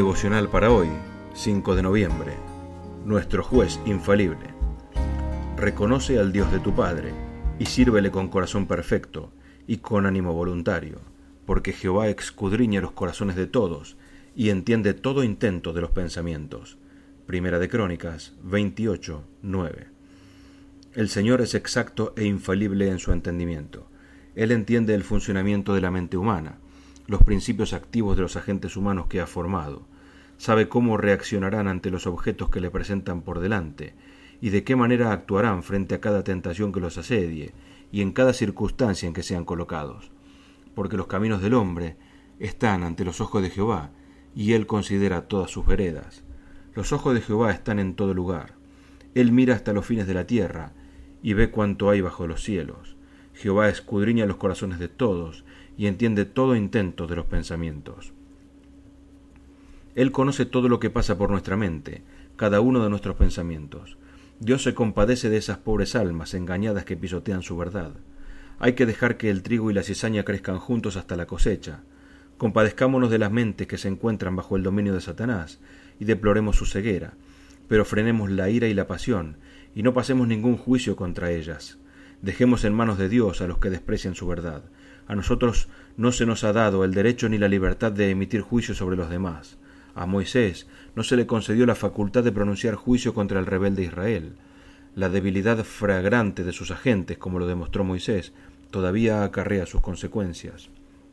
Devocional para hoy, 5 de noviembre. Nuestro juez infalible. Reconoce al Dios de tu Padre, y sírvele con corazón perfecto, y con ánimo voluntario, porque Jehová escudriña los corazones de todos, y entiende todo intento de los pensamientos. Primera de Crónicas 28, 9. El Señor es exacto e infalible en su entendimiento. Él entiende el funcionamiento de la mente humana, los principios activos de los agentes humanos que ha formado, sabe cómo reaccionarán ante los objetos que le presentan por delante, y de qué manera actuarán frente a cada tentación que los asedie, y en cada circunstancia en que sean colocados. Porque los caminos del hombre están ante los ojos de Jehová, y él considera todas sus veredas. Los ojos de Jehová están en todo lugar. Él mira hasta los fines de la tierra, y ve cuánto hay bajo los cielos. Jehová escudriña los corazones de todos, y entiende todo intento de los pensamientos. Él conoce todo lo que pasa por nuestra mente, cada uno de nuestros pensamientos. Dios se compadece de esas pobres almas engañadas que pisotean su verdad. Hay que dejar que el trigo y la cizaña crezcan juntos hasta la cosecha. Compadezcámonos de las mentes que se encuentran bajo el dominio de Satanás, y deploremos su ceguera, pero frenemos la ira y la pasión, y no pasemos ningún juicio contra ellas. Dejemos en manos de Dios a los que desprecian su verdad. A nosotros no se nos ha dado el derecho ni la libertad de emitir juicio sobre los demás. A Moisés no se le concedió la facultad de pronunciar juicio contra el rebelde Israel. La debilidad flagrante de sus agentes, como lo demostró Moisés, todavía acarrea sus consecuencias.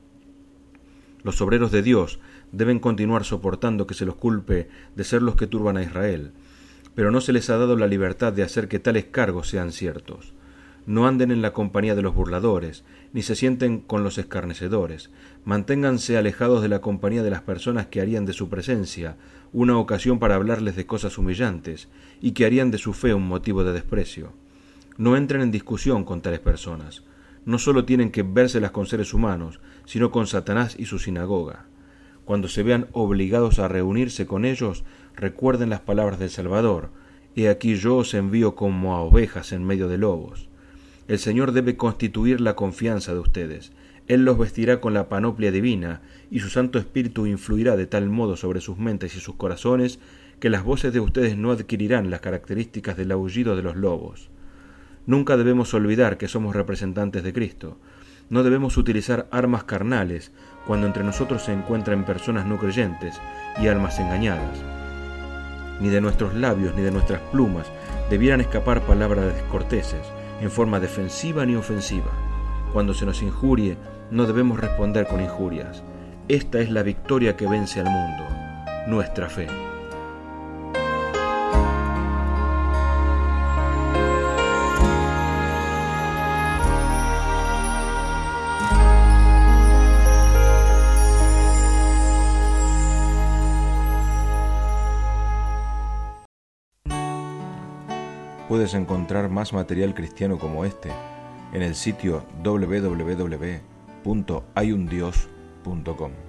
Los obreros de Dios deben continuar soportando que se los culpe de ser los que turban a Israel, pero no se les ha dado la libertad de hacer que tales cargos sean ciertos. No anden en la compañía de los burladores, ni se sienten con los escarnecedores. Manténganse alejados de la compañía de las personas que harían de su presencia una ocasión para hablarles de cosas humillantes, y que harían de su fe un motivo de desprecio. No entren en discusión con tales personas. No solo tienen que vérselas con seres humanos, sino con Satanás y su sinagoga. Cuando se vean obligados a reunirse con ellos, recuerden las palabras del Salvador: «He aquí yo os envío como a ovejas en medio de lobos». El Señor debe constituir la confianza de ustedes. Él los vestirá con la panoplia divina, y su Santo Espíritu influirá de tal modo sobre sus mentes y sus corazones que las voces de ustedes no adquirirán las características del aullido de los lobos. Nunca debemos olvidar que somos representantes de Cristo. No debemos utilizar armas carnales cuando entre nosotros se encuentran personas no creyentes y almas engañadas. Ni de nuestros labios ni de nuestras plumas debieran escapar palabras descorteses, en forma defensiva ni ofensiva. Cuando se nos injurie, no debemos responder con injurias. Esta es la victoria que vence al mundo, nuestra fe. Puedes encontrar más material cristiano como este en el sitio www.hayundios.com.